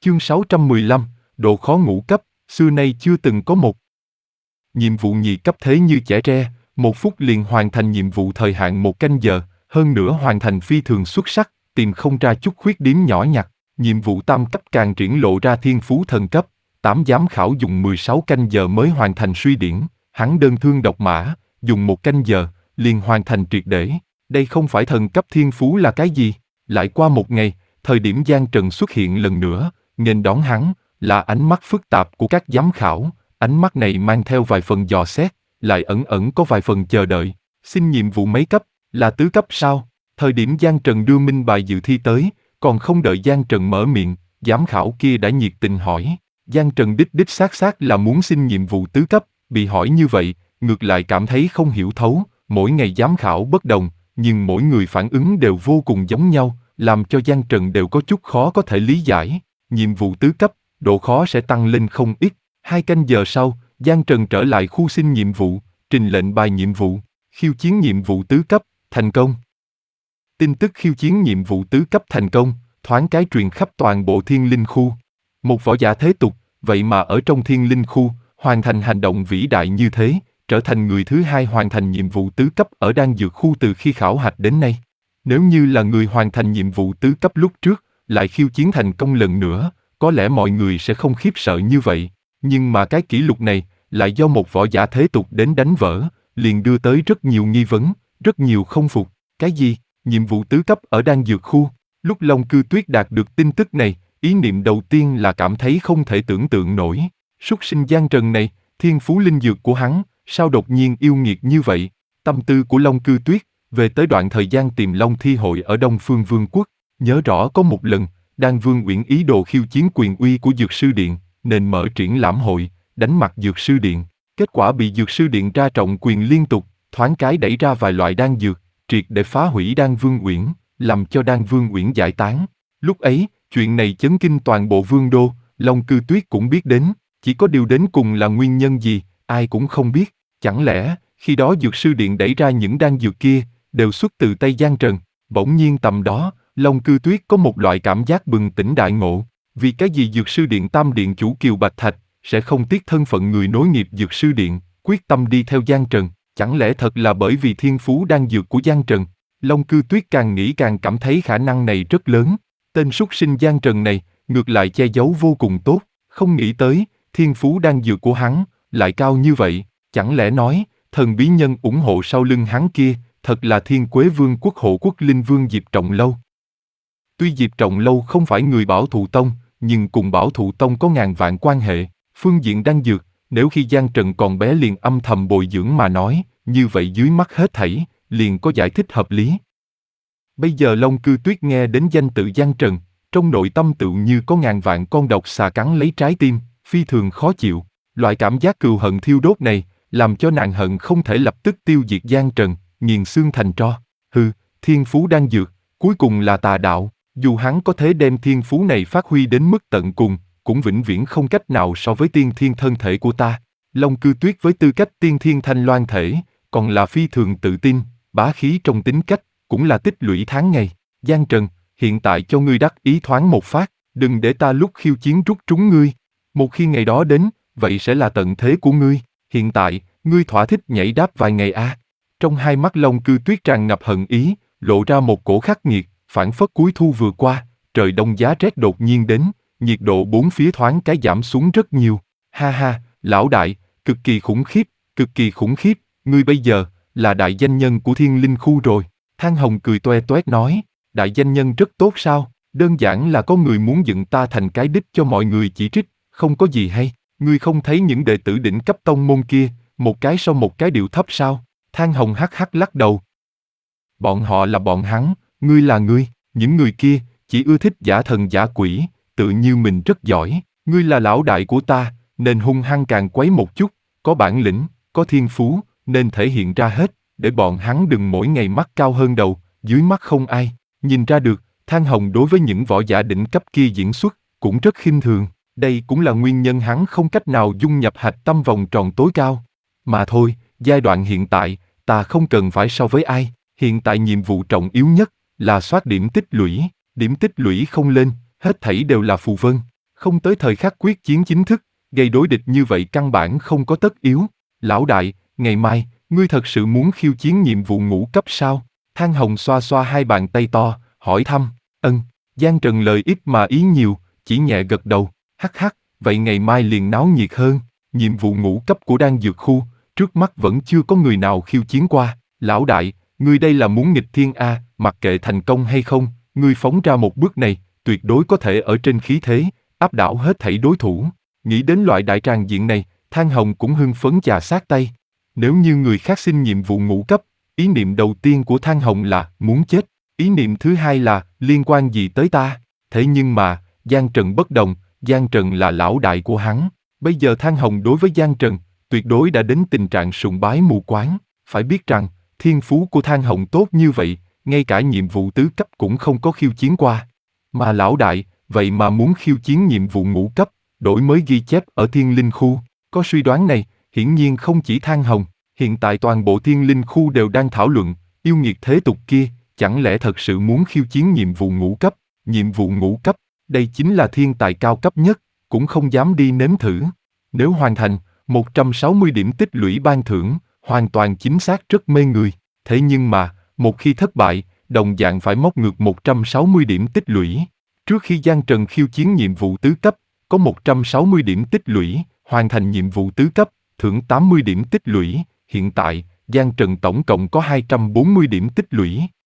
Chương 615, độ khó ngũ cấp, xưa nay chưa từng có một. Nhiệm vụ nhị cấp thế như chẻ tre, 1 phút liền hoàn thành nhiệm vụ thời hạn 1 canh giờ, hơn nữa hoàn thành phi thường xuất sắc, tìm không ra chút khuyết điểm nhỏ nhặt. Nhiệm vụ tam cấp càng triển lộ ra thiên phú thần cấp, 8 giám khảo dùng 16 canh giờ mới hoàn thành suy điển, hắn đơn thương độc mã, dùng 1 canh giờ, liền hoàn thành triệt để. Đây không phải thần cấp thiên phú là cái gì? Lại qua 1 ngày, thời điểm Giang Trần xuất hiện lần nữa, nghênh đón hắn là ánh mắt phức tạp của các giám khảo, ánh mắt này mang theo vài phần dò xét, lại ẩn ẩn có vài phần chờ đợi. Xin nhiệm vụ mấy cấp, là tứ cấp sao? Thời điểm Giang Trần đưa minh bài dự thi tới, còn không đợi Giang Trần mở miệng, giám khảo kia đã nhiệt tình hỏi. Giang Trần đích xác là muốn xin nhiệm vụ tứ cấp, bị hỏi như vậy, ngược lại cảm thấy không hiểu thấu, mỗi ngày giám khảo bất đồng, nhưng mỗi người phản ứng đều vô cùng giống nhau, làm cho Giang Trần đều có chút khó có thể lý giải. Nhiệm vụ tứ cấp, độ khó sẽ tăng lên không ít. 2 canh giờ sau, Giang Trần trở lại khu xin nhiệm vụ, trình lệnh bài nhiệm vụ, khiêu chiến nhiệm vụ tứ cấp, thành công. Tin tức khiêu chiến nhiệm vụ tứ cấp thành công, thoáng cái truyền khắp toàn bộ thiên linh khu. Một võ giả thế tục, vậy mà ở trong thiên linh khu, hoàn thành hành động vĩ đại như thế, trở thành người thứ 2 hoàn thành nhiệm vụ tứ cấp ở đan dược khu từ khi khảo hạch đến nay. Nếu như là người hoàn thành nhiệm vụ tứ cấp lúc trước, lại khiêu chiến thành công lần nữa, có lẽ mọi người sẽ không khiếp sợ như vậy. Nhưng mà cái kỷ lục này, lại do một võ giả thế tục đến đánh vỡ, liền đưa tới rất nhiều nghi vấn, rất nhiều không phục. Cái gì? Nhiệm vụ tứ cấp ở đan dược khu? Lúc Long Cư Tuyết đạt được tin tức này, ý niệm đầu tiên là cảm thấy không thể tưởng tượng nổi. Súc sinh Giang Trần này, thiên phú linh dược của hắn, sao đột nhiên yêu nghiệt như vậy? Tâm tư của Long Cư Tuyết, về tới đoạn thời gian tìm Long Thi hội ở Đông Phương Vương quốc, nhớ rõ có một lần, Đan Vương Uyển ý đồ khiêu chiến quyền uy của Dược Sư Điện, nên mở triển lãm hội, đánh mặt Dược Sư Điện. Kết quả bị Dược Sư Điện ra trọng quyền liên tục, thoáng cái đẩy ra vài loại đan dược, triệt để phá hủy Đan Vương Uyển, làm cho Đan Vương Uyển giải tán. Lúc ấy, chuyện này chấn kinh toàn bộ Vương đô, Long Cư Tuyết cũng biết đến, chỉ có điều đến cùng là nguyên nhân gì, ai cũng không biết. Chẳng lẽ, khi đó Dược Sư Điện đẩy ra những đan dược kia, đều xuất từ tay Giang Trần? Bỗng nhiên tầm đó, Long Cư Tuyết có một loại cảm giác bừng tỉnh đại ngộ. Vì cái gì Dược Sư Điện Tam Điện chủ Kiều Bạch Thạch sẽ không tiếc thân phận người nối nghiệp Dược Sư Điện, quyết tâm đi theo Giang Trần? Chẳng lẽ thật là bởi vì thiên phú đan dược của Giang Trần? Long Cư Tuyết càng nghĩ càng cảm thấy khả năng này rất lớn. Tên súc sinh Giang Trần này, ngược lại che giấu vô cùng tốt. Không nghĩ tới, thiên phú đan dược của hắn lại cao như vậy. Chẳng lẽ nói, thần bí nhân ủng hộ sau lưng hắn kia, thật là Thiên Quế Vương quốc hộ quốc linh vương Diệp Trọng Lâu. Tuy Diệp Trọng Lâu không phải người Bảo Thụ Tông, nhưng cùng Bảo Thụ Tông có ngàn vạn quan hệ. Phương diện đan dược, nếu khi Giang Trần còn bé liền âm thầm bồi dưỡng mà nói, như vậy dưới mắt hết thảy, liền có giải thích hợp lý. Bây giờ Long Cư Tuyết nghe đến danh tự Giang Trần, trong nội tâm tựu như có ngàn vạn con độc xà cắn lấy trái tim, phi thường khó chịu. Loại cảm giác cừu hận thiêu đốt này, làm cho nàng hận không thể lập tức tiêu diệt Giang Trần, nghiền xương thành tro. Hừ, thiên phú đan dược, cuối cùng là tà đạo. Dù hắn có thể đem thiên phú này phát huy đến mức tận cùng, cũng vĩnh viễn không cách nào so với tiên thiên thân thể của ta. Long Cư Tuyết với tư cách tiên thiên thanh loan thể, còn là phi thường tự tin, bá khí trong tính cách, cũng là tích lũy tháng ngày. Giang Trần, hiện tại cho ngươi đắc ý thoáng một phát, đừng để ta lúc khiêu chiến rút trúng ngươi. Một khi ngày đó đến, vậy sẽ là tận thế của ngươi. Hiện tại, ngươi thỏa thích nhảy đáp vài ngày à? Trong hai mắt Long Cư Tuyết tràn ngập hận ý, lộ ra một cổ khắc nghiệt, phảng phất cuối thu vừa qua, trời đông giá rét đột nhiên đến, nhiệt độ bốn phía thoáng cái giảm xuống rất nhiều. Ha ha, lão đại, cực kỳ khủng khiếp, cực kỳ khủng khiếp, ngươi bây giờ là đại danh nhân của Thiên Linh khu rồi. Thang Hồng cười toe toét nói, đại danh nhân rất tốt sao? Đơn giản là có người muốn dựng ta thành cái đích cho mọi người chỉ trích, không có gì hay. Ngươi không thấy những đệ tử đỉnh cấp tông môn kia, một cái sau một cái điệu thấp sao? Thang Hồng hắc hắc lắc đầu. Bọn họ là bọn hắn, ngươi là ngươi, những người kia chỉ ưa thích giả thần giả quỷ, tự như mình rất giỏi. Ngươi là lão đại của ta, nên hung hăng càng quấy một chút, có bản lĩnh, có thiên phú, nên thể hiện ra hết, để bọn hắn đừng mỗi ngày mắt cao hơn đầu, dưới mắt không ai. Nhìn ra được, Thang Hồng đối với những võ giả đỉnh cấp kia diễn xuất, cũng rất khinh thường. Đây cũng là nguyên nhân hắn không cách nào dung nhập hạch tâm vòng tròn tối cao. Mà thôi, giai đoạn hiện tại, ta không cần phải so với ai. Hiện tại nhiệm vụ trọng yếu nhất là soát điểm tích lũy. Điểm tích lũy không lên, hết thảy đều là phù vân. Không tới thời khắc quyết chiến chính thức, gây đối địch như vậy căn bản không có tất yếu. Lão đại, ngày mai, ngươi thật sự muốn khiêu chiến nhiệm vụ ngũ cấp sao? Thang Hồng xoa xoa hai bàn tay to, hỏi thăm. Giang Trần lời ít mà ý nhiều, chỉ nhẹ gật đầu. Hắc hắc, vậy ngày mai liền náo nhiệt hơn. Nhiệm vụ ngũ cấp của đan dược khu, trước mắt vẫn chưa có người nào khiêu chiến qua. Lão đại, ngươi đây là muốn nghịch thiên a, mặc kệ thành công hay không, ngươi phóng ra một bước này, tuyệt đối có thể ở trên khí thế, áp đảo hết thảy đối thủ. Nghĩ đến loại đại tràng diện này, Thang Hồng cũng hưng phấn chà sát tay. Nếu như người khác xin nhiệm vụ ngũ cấp, ý niệm đầu tiên của Thang Hồng là muốn chết. Ý niệm thứ hai là liên quan gì tới ta? Thế nhưng mà, Giang Trần bất đồng, Giang Trần là lão đại của hắn. Bây giờ Thang Hồng đối với Giang Trần, tuyệt đối đã đến tình trạng sùng bái mù quáng. Phải biết rằng, thiên phú của Thang Hồng tốt như vậy, ngay cả nhiệm vụ tứ cấp cũng không có khiêu chiến qua. Mà lão đại, vậy mà muốn khiêu chiến nhiệm vụ ngũ cấp, đổi mới ghi chép ở thiên linh khu. Có suy đoán này, hiển nhiên không chỉ Thang Hồng, hiện tại toàn bộ thiên linh khu đều đang thảo luận, yêu nghiệt thế tục kia, chẳng lẽ thật sự muốn khiêu chiến nhiệm vụ ngũ cấp? Nhiệm vụ ngũ cấp, đây chính là thiên tài cao cấp nhất, cũng không dám đi nếm thử. Nếu hoàn thành, 160 điểm tích lũy ban thưởng, hoàn toàn chính xác rất mê người. Thế nhưng mà, một khi thất bại, đồng dạng phải móc ngược 160 điểm tích lũy. Trước khi Giang Trần khiêu chiến nhiệm vụ tứ cấp, có 160 điểm tích lũy, hoàn thành nhiệm vụ tứ cấp, thưởng 80 điểm tích lũy. Hiện tại, Giang Trần tổng cộng có 240 điểm tích lũy.